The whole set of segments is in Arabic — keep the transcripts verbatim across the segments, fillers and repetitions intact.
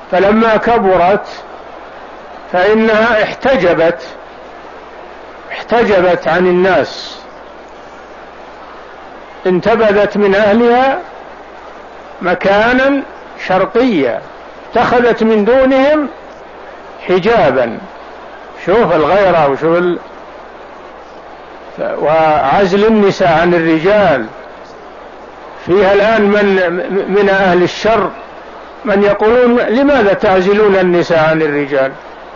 فلما كبرت فإنها احتجبت احتجبت عن الناس، انتبذت من أهلها مكانا شرقيا، اتخذت من دونهم حجابا. شوف الغيرة وشوف ال... وعزل النساء عن الرجال. فيها الآن من من أهل الشر من يقولون لماذا تعزلون النساء عن الرجال؟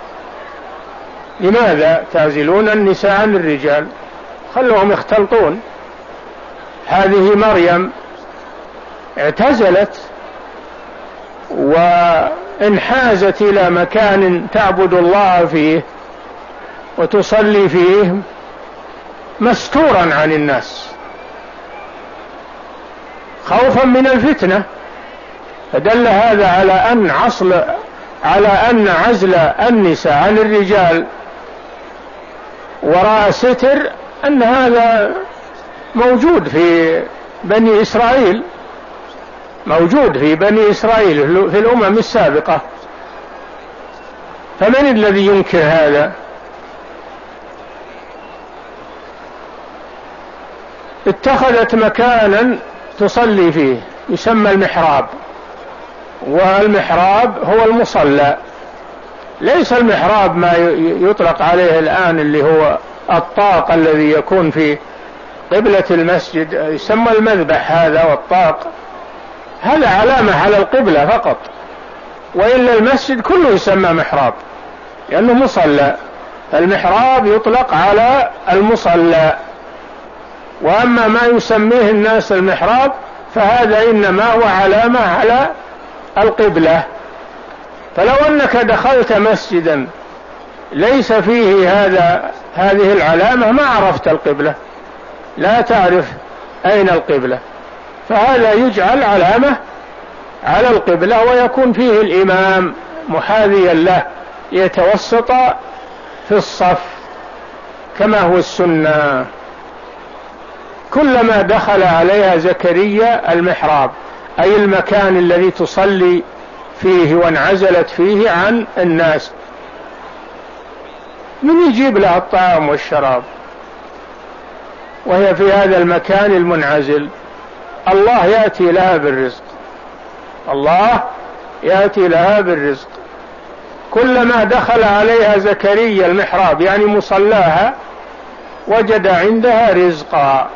لماذا تعزلون النساء عن الرجال؟ خلوهم يختلطون. هذه مريم اعتزلت وانحازت إلى مكان تعبد الله فيه وتصلي فيه مستورا عن الناس خوفا من الفتنة. فدل هذا على أن عصل على أن عزل النساء عن الرجال وراء ستر أن هذا موجود في بني إسرائيل، موجود في بني إسرائيل في الأمم السابقة. فمن الذي ينكر هذا؟ اتخذت مكانا تصلي فيه يسمى المحراب، والمحراب هو المصلى، ليس المحراب ما يطلق عليه الآن اللي هو الطاق الذي يكون في قبلة المسجد، يسمى المذبح هذا، والطاق هذا علامة على القبلة فقط، وإلا المسجد كله يسمى محراب لأنه مصلى. المحراب يطلق على المصلى، وأما ما يسميه الناس المحراب فهذا إنما هو علامة على القبلة. فلو أنك دخلت مسجدا ليس فيه هذا هذه العلامة ما عرفت القبلة، لا تعرف أين القبلة. فهذا يجعل علامة على القبلة، ويكون فيه الإمام محاذيا له يتوسط في الصف كما هو السنة. كلما دخل عليها زكريا المحراب أي المكان الذي تصلي فيه وانعزلت فيه عن الناس، من يجيب لها الطعام والشراب وهي في هذا المكان المنعزل؟ الله يأتي لها بالرزق، الله يأتي لها بالرزق. كلما دخل عليها زكريا المحراب يعني مصلاها وجد عندها رزقا،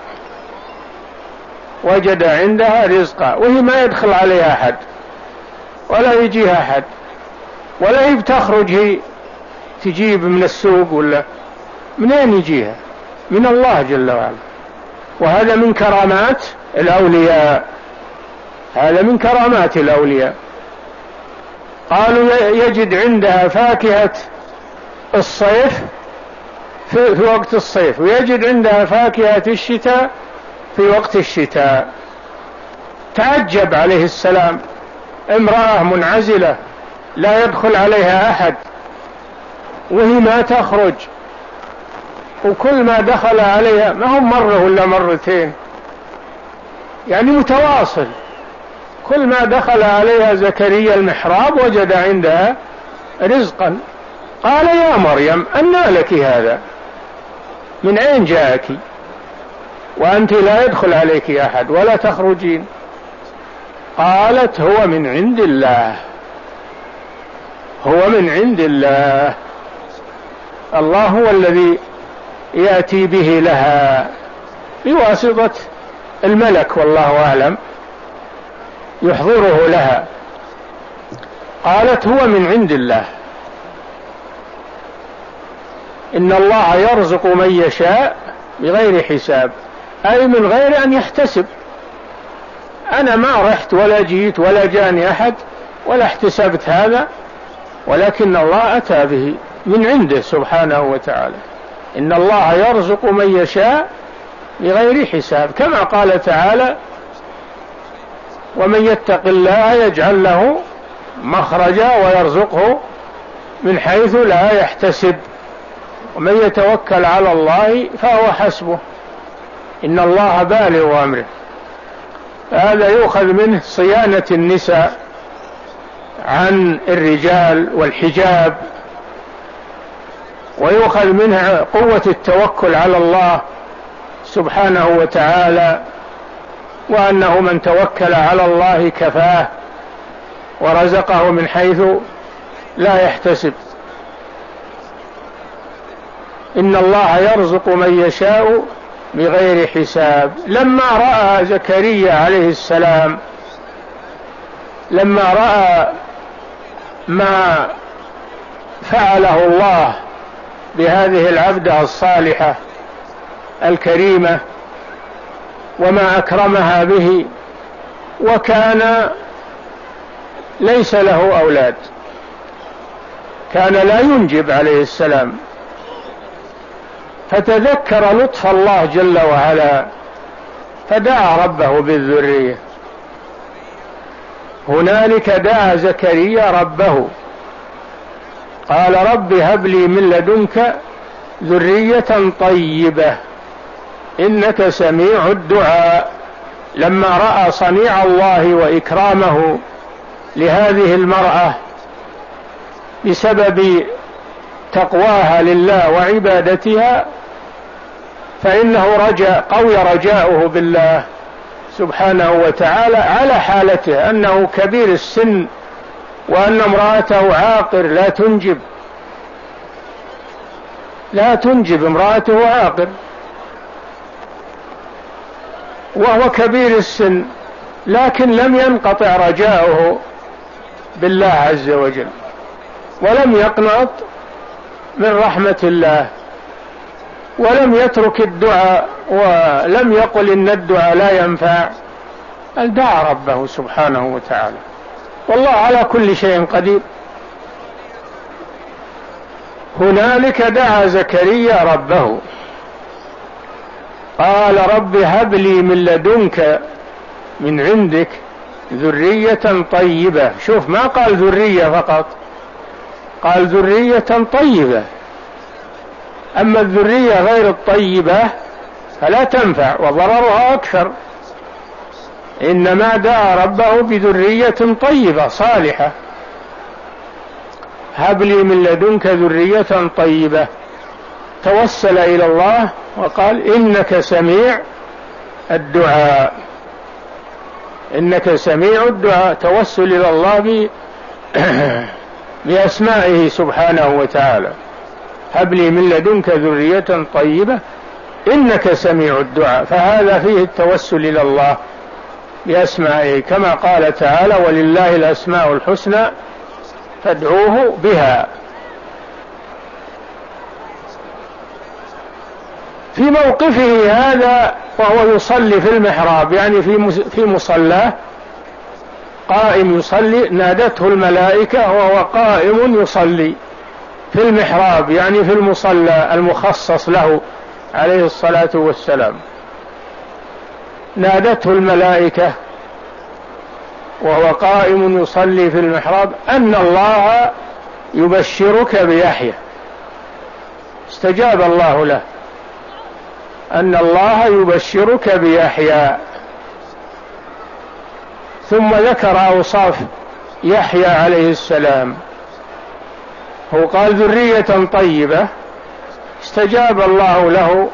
وجد عندها رزقا، وهي ما يدخل عليها أحد ولا يجيها أحد، ولا هي بتخرج هي تجيب من السوق، ولا منين يجيها؟ من الله جل وعلا. وهذا من كرامات الأولياء، هذا من كرامات الأولياء. قالوا يجد عندها فاكهة الصيف في, في وقت الصيف، ويجد عندها فاكهة الشتاء في وقت الشتاء. تعجب عليه السلام، امرأة منعزلة لا يدخل عليها أحد وهي ما تخرج، وكل ما دخل عليها ما هم مرة ولا مرتين، يعني متواصل. كل ما دخل عليها زكريا المحراب وجد عندها رزقا. قال يا مريم أنى لك هذا؟ من أين جاءك وأنت لا يدخل عليك أحد ولا تخرجين؟ قالت هو من عند الله، هو من عند الله، الله هو الذي يأتي به لها بواسطة الملك والله أعلم يحضره لها. قالت هو من عند الله، إن الله يرزق من يشاء بغير حساب، أي من غير أن يحتسب. أنا ما رحت ولا جيت ولا جاني أحد ولا احتسبت هذا، ولكن الله أتى به من عنده سبحانه وتعالى. إن الله يرزق من يشاء بغير حساب، كما قال تعالى ومن يتق الله يجعل له مخرجا ويرزقه من حيث لا يحتسب، ومن يتوكل على الله فهو حسبه، إن الله بالغ أمره. فهذا يؤخذ منه صيانة النساء عن الرجال والحجاب، ويؤخذ منها قوة التوكل على الله سبحانه وتعالى، وأنه من توكل على الله كفاه ورزقه من حيث لا يحتسب. إن الله يرزق من يشاء بغير حساب. لما رأى زكريا عليه السلام لما رأى ما فعله الله بهذه العبدة الصالحة الكريمة وما أكرمها به، وكان ليس له أولاد، كان لا ينجب عليه السلام، فتذكر لطف الله جل وعلا فدعا ربه بالذرية. هنالك دعا زكريا ربه قال رب هب لي من لدنك ذرية طيبة إنك سميع الدعاء. لما رأى صنيع الله وإكرامه لهذه المرأة بسبب تقواها لله وعبادتها، فإنه رجاء قوي رجاؤه بالله سبحانه وتعالى على حالته أنه كبير السن وأن امرأته عاقر لا تنجب لا تنجب امرأته عاقر وهو كبير السن، لكن لم ينقطع رجاؤه بالله عز وجل، ولم يقنط من رحمة الله، ولم يترك الدعاء، ولم يقل إن الدعاء لا ينفع، بل دعا ربه سبحانه وتعالى، والله على كل شيء قدير. هنالك دعا زكريا ربه قال رب هب لي من لدنك من عندك ذرية طيبة. شوف، ما قال ذرية فقط، قال ذرية طيبة. أما الذرية غير الطيبة فلا تنفع وضررها أكثر، إنما دعا ربه بذرية طيبة صالحة. هب لي من لدنك ذرية طيبة، توسل إلى الله وقال إنك سميع الدعاء، إنك سميع الدعاء، توسل إلى الله بأسمائه سبحانه وتعالى. هب لي من لدنك ذرية طيبة إنك سميع الدعاء، فهذا فيه التوسل إلى الله بأسمائه، كما قال تعالى ولله الأسماء الحسنى فادعوه بها. في موقفه هذا وهو يصلي في المحراب، يعني في في مصلاه قائم يصلي، نادته الملائكة وهو قائم يصلي في المحراب، يعني في المصلى المخصص له عليه الصلاة والسلام. نادته الملائكة وهو قائم يصلي في المحراب أن الله يبشرك بيحيى. استجاب الله له، أن الله يبشرك بيحيى. ثم ذكر أوصاف يحيى عليه السلام، هو قال ذرية طيبة، استجاب الله له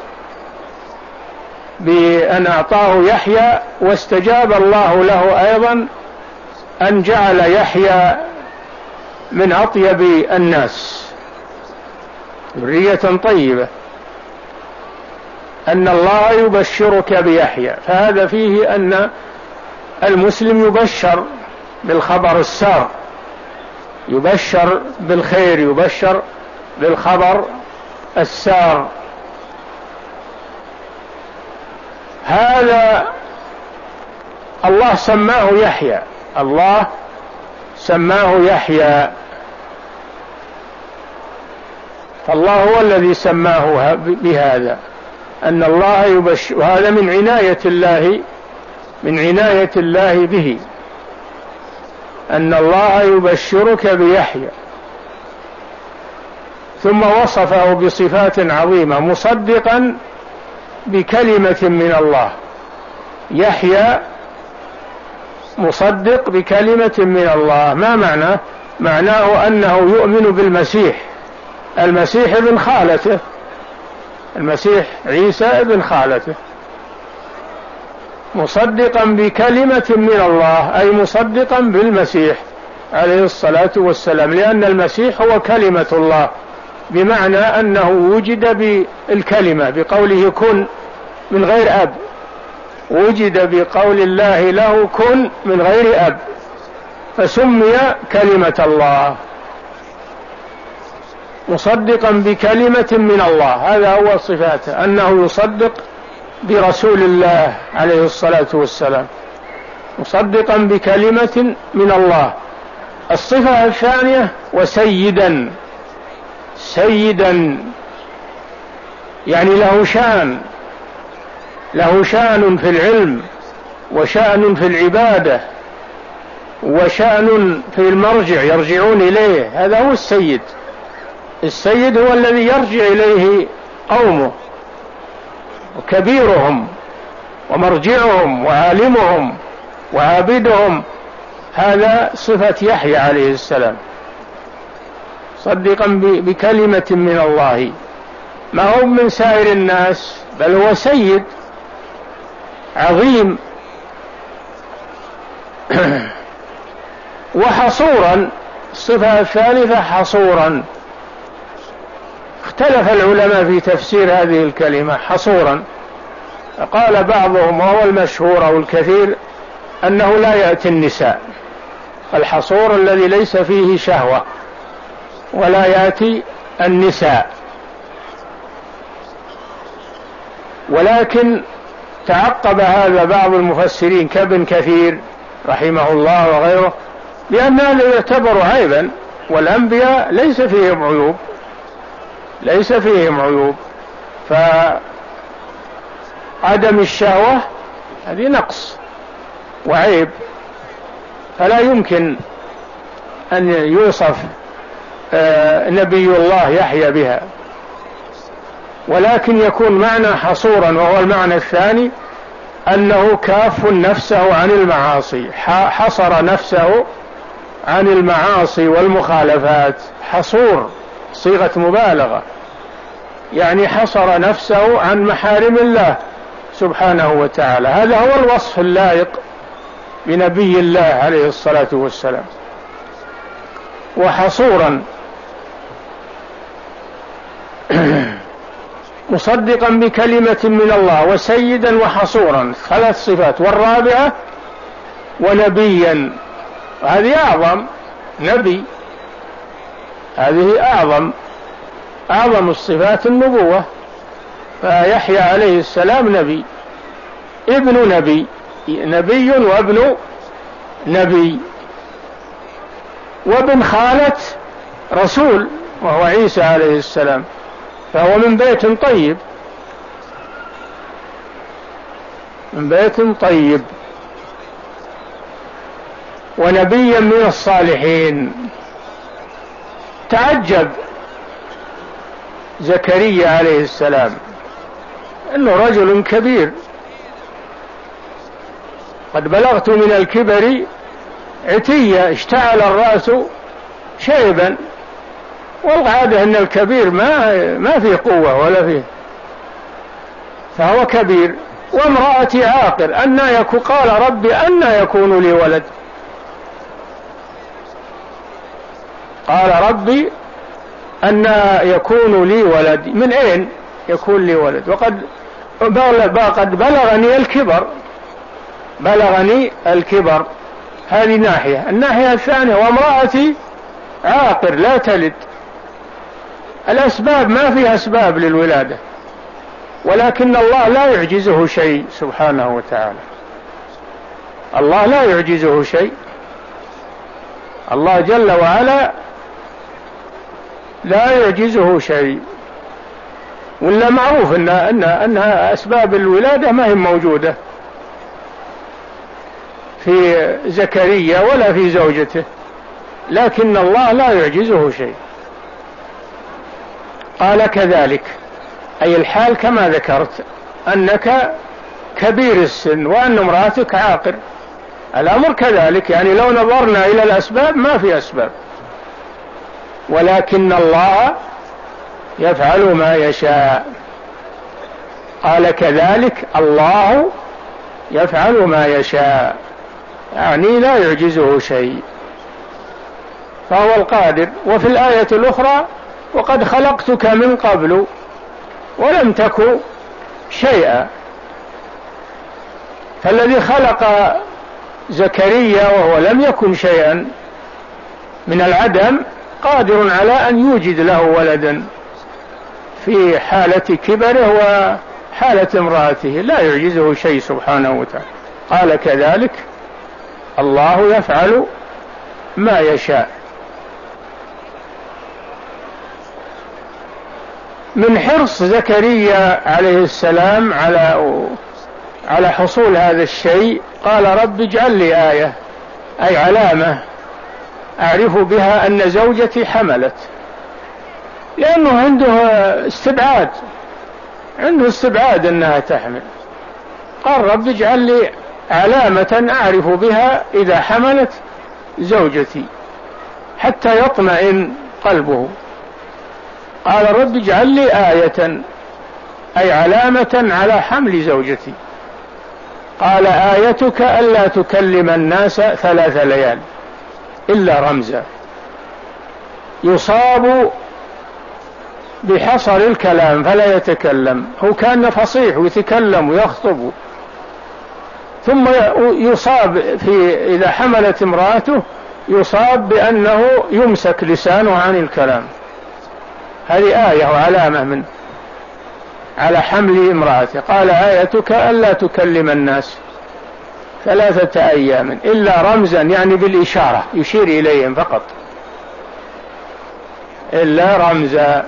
بأن أعطاه يحيى، واستجاب الله له أيضا أن جعل يحيى من أطيب الناس. ذرية طيبة، أن الله يبشرك بيحيى، فهذا فيه أن المسلم يبشر بالخبر السار، يبشر بالخير، يبشر بالخبر السار. هذا الله سماه يحيى، الله سماه يحيى، فالله هو الذي سماه بهذا، أن الله يبشر. هذا من عناية الله من عناية الله به، أن الله يبشرك بيحيى. ثم وصفه بصفات عظيمة، مصدقا بكلمة من الله. يحيى مصدق بكلمة من الله. ما معناه؟ معناه أنه يؤمن بالمسيح، المسيح ابن خالته، المسيح عيسى ابن خالته، مصدقا بكلمة من الله، أي مصدقا بالمسيح عليه الصلاة والسلام، لأن المسيح هو كلمة الله، بمعنى أنه وجد بالكلمة بقوله كن من غير أب، وجد بقول الله له كن من غير أب، فسمي كلمة الله، مصدقا بكلمة من الله. هذا هو صفاته، أنه يصدق برسول الله عليه الصلاة والسلام، مصدقا بكلمة من الله. الصفة الثانية وسيدا، سيدا يعني له شان، له شان في العلم، وشأن في العبادة، وشأن في المرجع يرجعون إليه، هذا هو السيد. السيد هو الذي يرجع إليه قومه وكبيرهم ومرجعهم وعالمهم وعابدهم. هذا صفة يحيى عليه السلام، صدقا بكلمة من الله، ما هو من سائر الناس، بل هو سيد عظيم. وحصورا، الصفة الثالثة حصورا، اختلف العلماء في تفسير هذه الكلمة حصورا. قال بعضهم وهو المشهور أو الكثير أنه لا يأتي النساء، الحصور الذي ليس فيه شهوة، ولا يأتي النساء. ولكن تعقب هذا بعض المفسرين كابن كثير رحمه الله وغيره، لأن هذا يعتبر عيبا، والأنبياء ليس فيهم عيوب، ليس فيهم عيوب، فعدم الشهوة هذه نقص وعيب، فلا يمكن أن يوصف نبي الله يحيى بها. ولكن يكون معنى حصورا، وهو المعنى الثاني، أنه كاف نفسه عن المعاصي، حصر نفسه عن المعاصي والمخالفات. حصور صيغة مبالغة، يعني حصر نفسه عن محارم الله سبحانه وتعالى. هذا هو الوصف اللائق بنبي الله عليه الصلاة والسلام. وحصورا مصدقا بكلمة من الله، وسيدا وحصورا، ثلاث صفات. والرابعة ونبيا، هذه أعظم، نبي، هذه أعظم أعظم الصفات النبوة. فيحيى عليه السلام نبي، ابن نبي، نبي وابن نبي، وابن خالة رسول وهو عيسى عليه السلام، فهو من بيت طيب، من بيت طيب، ونبيا من الصالحين. تعجب زكريا عليه السلام انه رجل كبير، قد بلغت من الكبر عتيا، اشتعل الرأس شيبا، والعادة ان الكبير ما ما فيه قوة ولا فيه، فهو كبير. وامرأتي عاقر، أن يكون، قال ربي أن يكون لي ولد، قال ربي أن يكون لي ولد، من أين يكون لي ولد؟ وقد قد بلغني الكبر، بلغني الكبر. هذه ناحية. الناحية الثانية وامرأتي عاقر لا تلد. الأسباب ما فيها أسباب للولادة، ولكن الله لا يعجزه شيء سبحانه وتعالى، الله لا يعجزه شيء، الله جل وعلا لا يعجزه شيء. ولا معروف إن أن أنها أسباب الولادة ما هي موجودة في زكريا ولا في زوجته، لكن الله لا يعجزه شيء. قال كذلك، أي الحال كما ذكرت، أنك كبير السن وأن امرأتك عاقر، الأمر كذلك، يعني لو نظرنا إلى الأسباب ما في أسباب، ولكن الله يفعل ما يشاء. قال كذلك الله يفعل ما يشاء، يعني لا يعجزه شيء، فهو القادر. وفي الآية الأخرى وقد خلقتك من قبل ولم تك شيئا. فالذي خلق زكريا وهو لم يكن شيئا من العدم قادر على أن يوجد له ولدا في حالة كبره وحالة امرأته، لا يعجزه شيء سبحانه وتعالى. قال كذلك الله يفعل ما يشاء. من حرص زكريا عليه السلام على على حصول هذا الشيء قال رب اجعل لي آية، أي علامة أعرف بها أن زوجتي حملت، لأنه عنده استبعاد عنده استبعاد أنها تحمل. قال رب اجعل لي علامة أعرف بها إذا حملت زوجتي حتى يطمئن قلبه. قال رب اجعل لي آية، أي علامة على حمل زوجتي. قال آيتك ألا تكلم الناس ثلاث ليال إلا رمزا. يصاب بحصر الكلام فلا يتكلم، هو كان فصيح ويتكلم ويخطب، ثم يصاب في إذا حملت امرأته يصاب بأنه يمسك لسانه عن الكلام. هذه آية وعلامة من على حمل امرأته. قال آيتك ألا تكلم الناس ثلاثة أيام إلا رمزا، يعني بالإشارة يشير إليهم فقط، إلا رمزا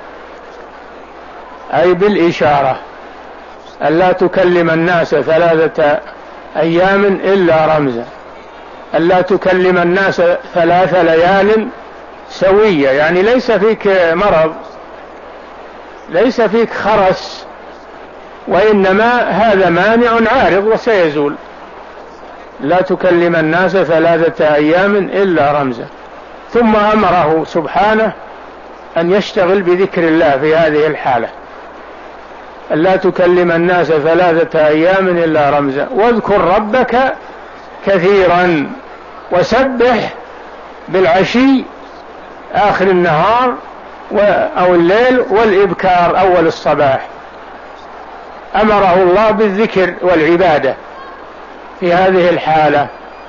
أي بالإشارة. ألا تكلم الناس ثلاثة أيام إلا رمزا، ألا تكلم الناس ثلاث ليال سوية، يعني ليس فيك مرض، ليس فيك خرس، وإنما هذا مانع عارض وسيزول. لا تكلم الناس ثلاثة أيام إلا رمزا. ثم أمره سبحانه أن يشتغل بذكر الله في هذه الحالة، لا تكلم الناس ثلاثة أيام إلا رمزا. واذكر ربك كثيرا وسبح بالعشي آخر النهار أو الليل والإبكار أول الصباح. أمره الله بالذكر والعبادة في هذه الحالة.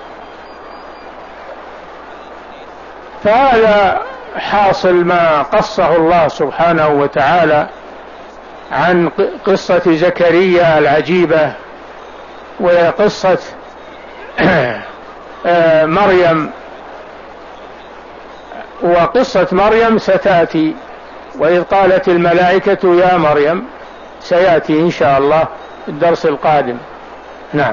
فهذا حاصل ما قصه الله سبحانه وتعالى عن قصة زكريا العجيبة وقصة مريم. وقصة مريم ستأتي، وإذ قالت الملائكة يا مريم، سيأتي إن شاء الله الدرس القادم. نعم.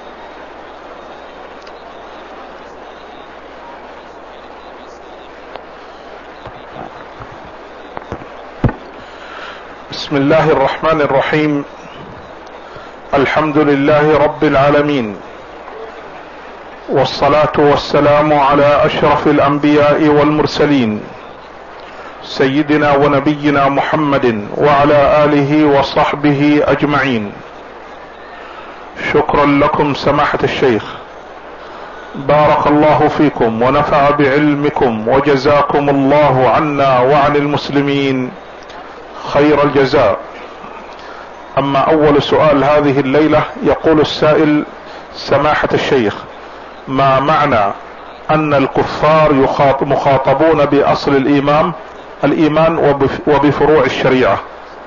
بسم الله الرحمن الرحيم. الحمد لله رب العالمين، والصلاة والسلام على أشرف الأنبياء والمرسلين سيدنا ونبينا محمد وعلى آله وصحبه أجمعين. شكرا لكم سماحة الشيخ، بارك الله فيكم ونفع بعلمكم، وجزاكم الله عنا وعن المسلمين خير الجزاء. أما أول سؤال هذه الليلة، يقول السائل: سماحة الشيخ، ما معنى أن الكفار مخاطبون بأصل الإيمان الإيمان وبفروع الشريعة؟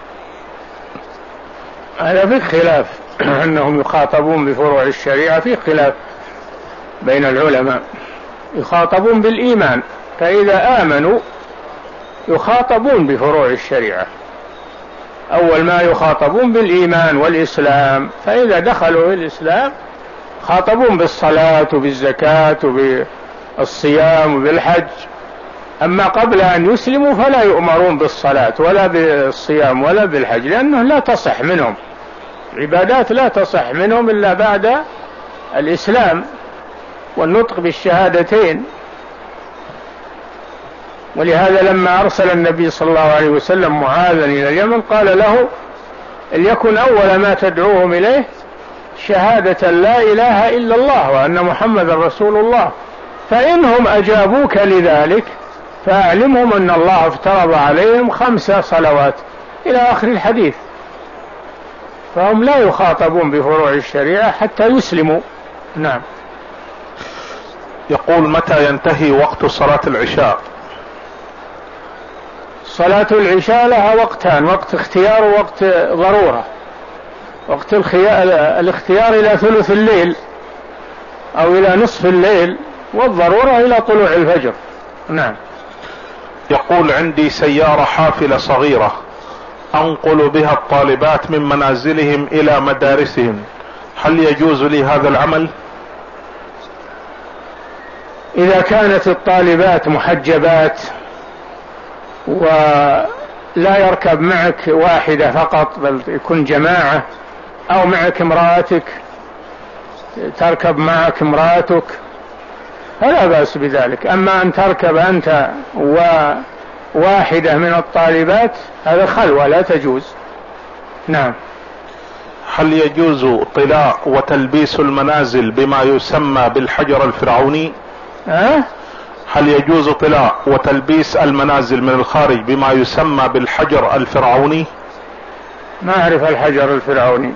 هذا في خلاف، أنهم يخاطبون بفروع الشريعة في خلاف بين العلماء. يخاطبون بالإيمان، فإذا آمنوا يخاطبون بفروع الشريعة. أول ما يخاطبون بالإيمان والإسلام، فإذا دخلوا الإسلام خاطبون بالصلاة وبالزكاة وبالصيام وبالحج. أما قبل أن يسلموا فلا يؤمرون بالصلاة ولا بالصيام ولا بالحج، لأنه لا تصح منهم، عبادات لا تصح منهم إلا بعد الإسلام. والنطق بالشهادتين. ولهذا لما أرسل النبي صلى الله عليه وسلم معاذا إلى اليمن قال له ليكن أول ما تدعوهم إليه شهادة لا إله إلا الله وأن محمد رسول الله، فإنهم أجابوك لذلك فأعلمهم أن الله افترض عليهم خمس صلوات إلى آخر الحديث. فهم لا يخاطبون بفروع الشريعة حتى يسلموا. نعم. يقول متى ينتهي وقت صلاة العشاء؟ صلاة العشاء لها وقتان، وقت اختيار ووقت ضرورة. وقت الاختيار إلى ثلث الليل أو إلى نصف الليل، والضرورة إلى طلوع الفجر. نعم. يقول عندي سيارة حافلة صغيرة أنقل بها الطالبات من منازلهم إلى مدارسهم، هل يجوز لي هذا العمل؟ إذا كانت الطالبات محجبات ولا يركب معك واحدة فقط بل يكون جماعة، أو معك امرأتك تركب معك امرأتك فلا بأس بذلك. أما أن تركب أنت وواحدة من الطالبات هذا خلوة لا تجوز. نعم. هل يجوز طلاء وتلبيس المنازل بما يسمى بالحجر الفرعوني؟ أه؟ هل يجوز طلاء وتلبيس المنازل من الخارج بما يسمى بالحجر الفرعوني؟ ما أعرف الحجر الفرعوني،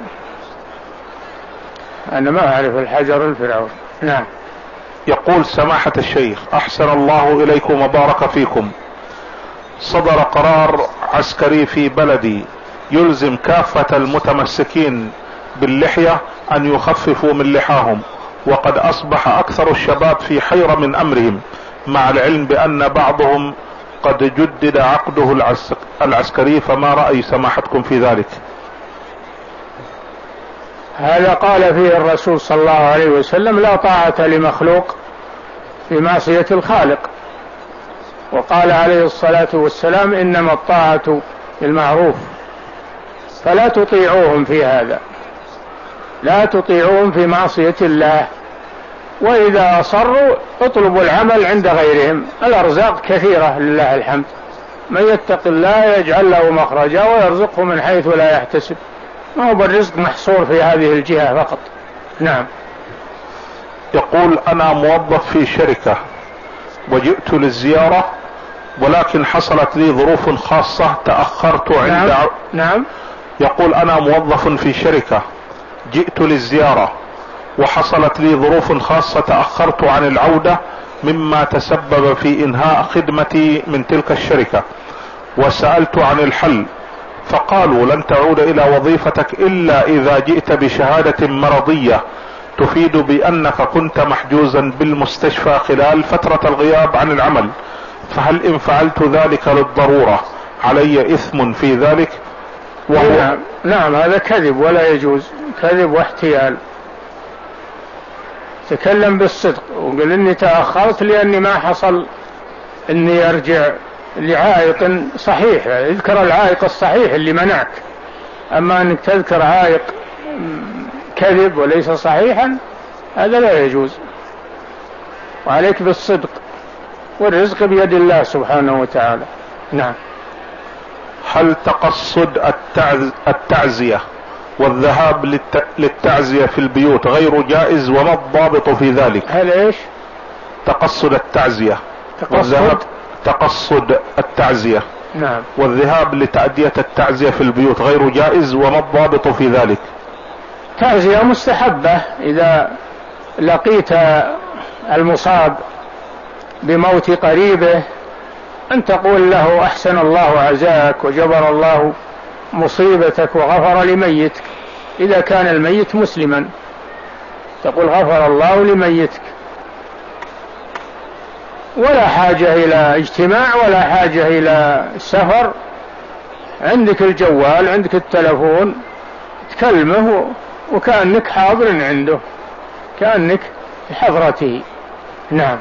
أنا ما أعرف الحجر الفرعوني. نعم. يقول سماحة الشيخ أحسن الله إليكم وبارك فيكم، صدر قرار عسكري في بلدي يلزم كافة المتمسكين باللحية أن يخففوا من لحاهم، وقد أصبح أكثر الشباب في حيرة من أمرهم، مع العلم بأن بعضهم قد جدد عقده العسكري، فما رأي سماحتكم في ذلك؟ هذا قال فيه الرسول صلى الله عليه وسلم لا طاعة لمخلوق في معصية الخالق، وقال عليه الصلاة والسلام إنما الطاعة بالمعروف، فلا تطيعوهم في هذا، لا تطيعوهم في معصية الله، وإذا أصروا اطلبوا العمل عند غيرهم. الأرزاق كثيرة لله الحمد، من يتق الله يجعل له مخرجا ويرزقه من حيث لا يحتسب، ما هو بالرزق محصور في هذه الجهة فقط. نعم. يقول أنا موظف في شركة وجئت للزيارة، ولكن حصلت لي ظروف خاصة تأخرت عند نعم. نعم. يقول أنا موظف في شركة جئت للزيارة وحصلت لي ظروف خاصة تأخرت عن العودة، مما تسبب في إنهاء خدمتي من تلك الشركة، وسألت عن الحل فقالوا لن تعود إلى وظيفتك إلا إذا جئت بشهادة مرضية تفيد بأنك كنت محجوزا بالمستشفى خلال فترة الغياب عن العمل، فهل إن فعلت ذلك للضرورة علي إثم في ذلك؟ وهو نعم. نعم هذا كذب ولا يجوز، كذب واحتيال. تكلم بالصدق وقل إني تأخرت لأني ما حصل إني أرجع لعائق صحيح، اذكر العائق الصحيح اللي منعك، أما أنك تذكر عائق كذب وليس صحيحا هذا لا يجوز. وعليك بالصدق، والرزق بيد الله سبحانه وتعالى. نعم. هل تقصد التعز... التعزية والذهاب للت... للتعزية في البيوت غير جائز، وما الضابط في ذلك؟ هل ايش؟ تقصد التعزية تقصد والذهاب تقصد التعزية نعم والذهاب لتأدية التعزية في البيوت غير جائز، وما الضابط في ذلك؟ تعزية مستحبة إذا لقيت المصاب بموت قريبه أن تقول له أحسن الله عزاك وجبر الله مصيبتك وغفر لميتك، إذا كان الميت مسلما تقول غفر الله لميتك، ولا حاجة إلى اجتماع ولا حاجة إلى سفر، عندك الجوال عندك التلفون تكلمه وكأنك حاضر عنده، كأنك في حضرته. نعم.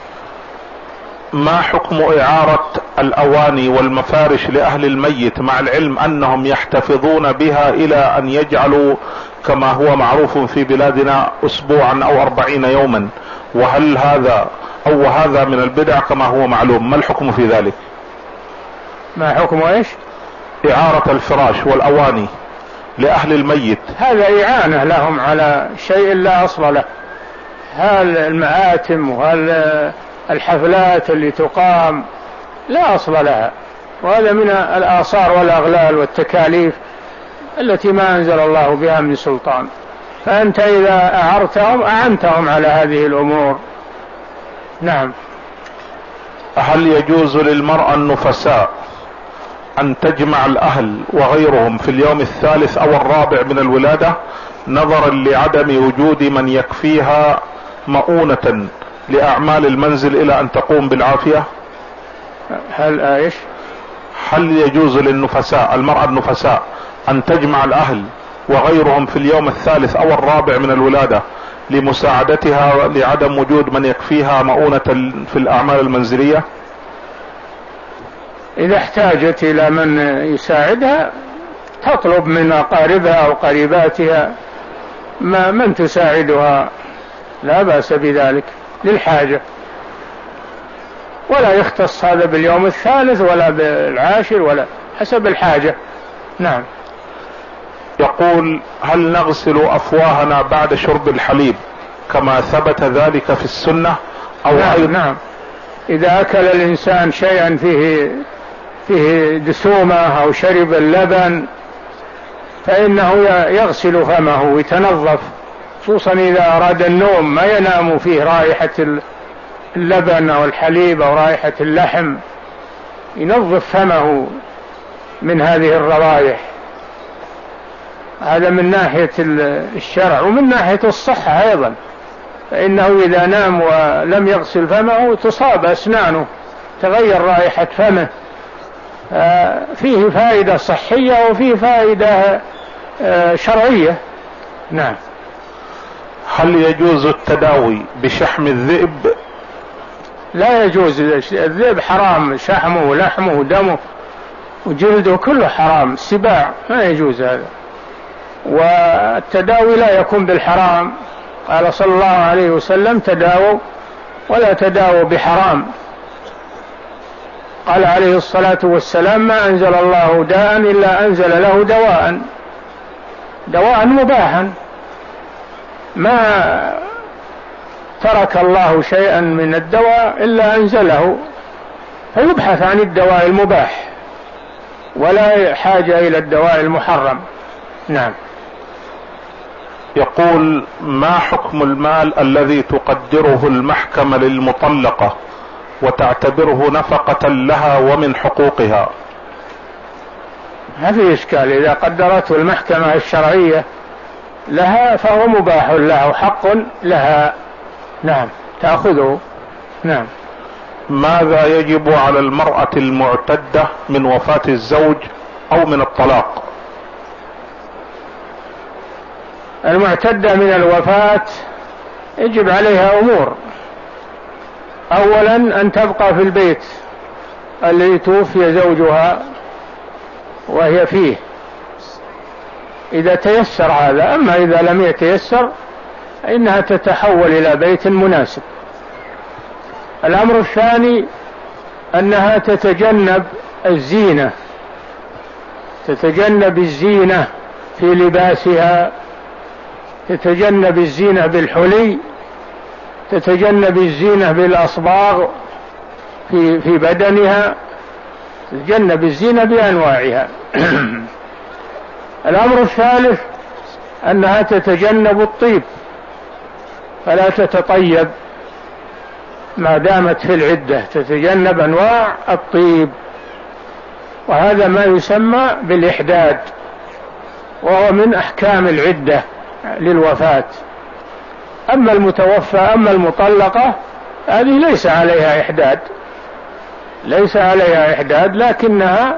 ما حكم إعارة الأواني والمفارش لأهل الميت، مع العلم أنهم يحتفظون بها إلى أن يجعلوا كما هو معروف في بلادنا أسبوعا أو أربعين يوما، وهل هذا او هذا من البدع كما هو معلوم، ما الحكم في ذلك؟ ما حكم ايش؟ اعارة الفراش والاواني لاهل الميت. هذا اعانة لهم على شيء لا اصل له. هل المآتم وهل الحفلات اللي تقام لا اصل لها، وهذا من الاثار والاغلال والتكاليف التي ما انزل الله بها من سلطان. فانت اذا اعرتهم اعنتهم على هذه الامور. نعم. هل يجوز للمرأة النفساء ان تجمع الاهل وغيرهم في اليوم الثالث او الرابع من الولادة نظرا لعدم وجود من يكفيها مؤونة لاعمال المنزل الى ان تقوم بالعافية؟ هل ايش؟ هل يجوز للنفساء المرأة النفساء ان تجمع الاهل وغيرهم في اليوم الثالث او الرابع من الولادة لمساعدتها لعدم وجود من يكفيها مؤونة في الاعمال المنزلية؟ اذا احتاجت الى من يساعدها تطلب من اقاربها او قريباتها ما من تساعدها، لا بأس بذلك للحاجة، ولا يختص هذا باليوم الثالث ولا بالعاشر ولا حسب الحاجة. نعم. يقول هل نغسل افواهنا بعد شرب الحليب كما ثبت ذلك في السنة او نعم, أيضا؟ نعم. اذا اكل الانسان شيئا فيه فيه دسومة او شرب اللبن فانه يغسل فمه ويتنظف، خصوصا اذا اراد النوم ما ينام فيه رائحة اللبن او الحليب او رائحة اللحم، ينظف فمه من هذه الروائح. هذا من ناحية الشرع، ومن ناحية الصحة ايضا، فانه اذا نام ولم يغسل فمه تصاب اسنانه، تغير رائحة فمه، فيه فائدة صحية وفيه فائدة شرعية. نعم. هل يجوز التداوي بشحم الذئب؟ لا يجوز. الذئب حرام، شحمه ولحمه ودمه وجلده كله حرام، السباع ما يجوز هذا. والتداوي لا يكون بالحرام، قال صلى الله عليه وسلم تداووا ولا تداووا بحرام. قال عليه الصلاة والسلام ما أنزل الله داء إلا أنزل له دواء، دواء مباحا، ما ترك الله شيئا من الدواء إلا أنزله، فيبحث عن الدواء المباح ولا حاجة إلى الدواء المحرم. نعم. يقول ما حكم المال الذي تقدره المحكمة للمطلقة وتعتبره نفقة لها ومن حقوقها؟ ما في إشكال، إذا قدرته المحكمة الشرعية لها فهو مباح له وحق لها. نعم، تأخذه. نعم. ماذا يجب على المرأة المعتدة من وفاة الزوج أو من الطلاق؟ المعتدة من الوفاة يجب عليها أمور. أولا أن تبقى في البيت الذي توفي زوجها وهي فيه إذا تيسر هذا، أما إذا لم يتيسر إنها تتحول إلى بيت مناسب. الأمر الثاني أنها تتجنب الزينة، تتجنب الزينة في لباسها، تتجنب الزينة بالحلي، تتجنب الزينة بالأصباغ في في بدنها، تتجنب الزينة بأنواعها. الأمر الثالث أنها تتجنب الطيب، فلا تتطيب ما دامت في العدة، تتجنب أنواع الطيب، وهذا ما يسمى بالإحداد، وهو من أحكام العدة للوفاة. أما المتوفى أما المطلقة هذه ليس عليها إحداد، ليس عليها إحداد، لكنها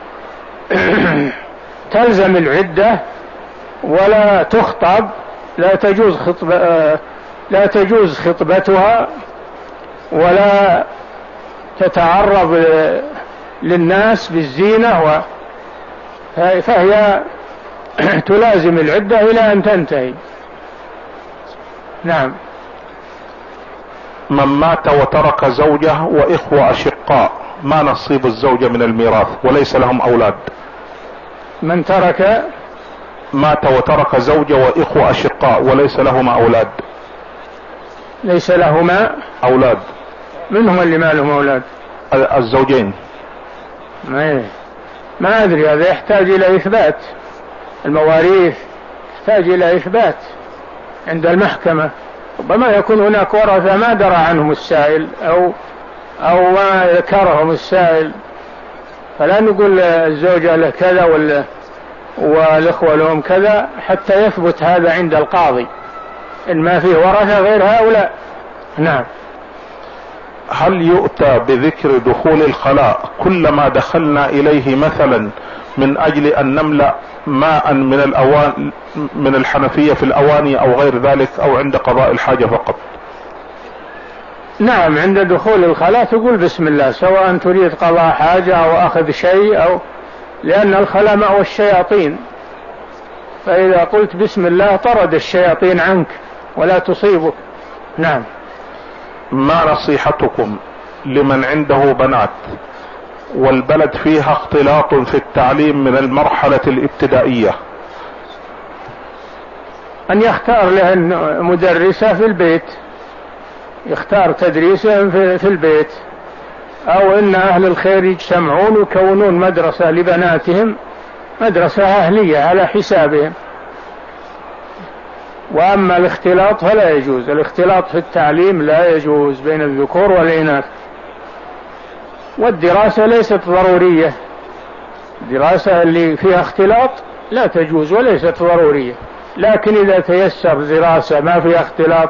تلزم العدة ولا تخطب، لا تجوز خطبة، لا تجوز خطبتها ولا تتعرض للناس بالزينة، فهي تلازم العدة إلى أن تنتهي. نعم. من مات وترك زوجة واخوة اشقاء، ما نصيب الزوجة من الميراث وليس لهم اولاد؟ من ترك مات وترك زوجة واخوة اشقاء وليس لهما اولاد. ليس لهما اولاد. من هم اللي ما لهم اولاد؟ الزوجين. ما ما ادري، هذا يحتاج الى اثبات. المواريث يحتاج الى اثبات عند المحكمة. ربما يكون هناك ورثة ما درى عنهم السائل او او ما ذكرهم السائل، فلا نقول الزوجة له كذا ولا والاخوة لهم كذا حتى يثبت هذا عند القاضي ان ما فيه ورثة غير هؤلاء. نعم. هل يؤتى بذكر دخول الخلاء كلما دخلنا اليه مثلا من اجل ان نملأ ماء من الاواني من الحنفية في الاواني او غير ذلك، او عند قضاء الحاجة فقط؟ نعم، عند دخول الخلاء تقول بسم الله، سواء تريد قضاء حاجة او اخذ شيء، او لان الخلاء مأوى الشياطين، فاذا قلت بسم الله طرد الشياطين عنك ولا تصيبك. نعم. ما نصيحتكم لمن عنده بنات والبلد فيها اختلاط في التعليم من المرحلة الابتدائية؟ ان يختار له مدرسة في البيت، يختار تدريسهم في البيت، او ان اهل الخير يجتمعون ويكونون مدرسة لبناتهم، مدرسة اهلية على حسابهم. واما الاختلاط فلا يجوز، الاختلاط في التعليم لا يجوز بين الذكور والاناث. والدراسة ليست ضرورية، الدراسة اللي فيها اختلاط لا تجوز وليست ضرورية، لكن اذا تيسر دراسة ما فيها اختلاط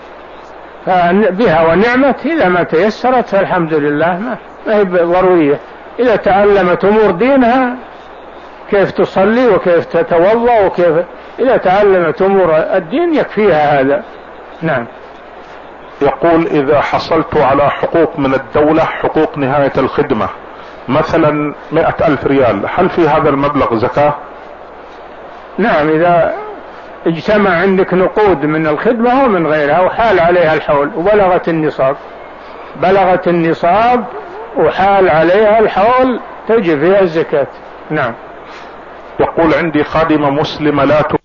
فبها ونعمت، اذا ما تيسرت فالحمد لله ما هي ضرورية. اذا تعلمت امور دينها كيف تصلي وكيف تتوضا وكيف، اذا تعلمت امور الدين يكفيها هذا. نعم. يقول اذا حصلت على حقوق من الدولة، حقوق نهاية الخدمة مثلا مئة الف ريال، هل في هذا المبلغ زكاة؟ نعم، اذا اجتمع عندك نقود من الخدمة ومن غيرها وحال عليها الحول وبلغت النصاب، بلغت النصاب وحال عليها الحول تجب فيها الزكاة. نعم. يقول عندي خادمة مسلمة لا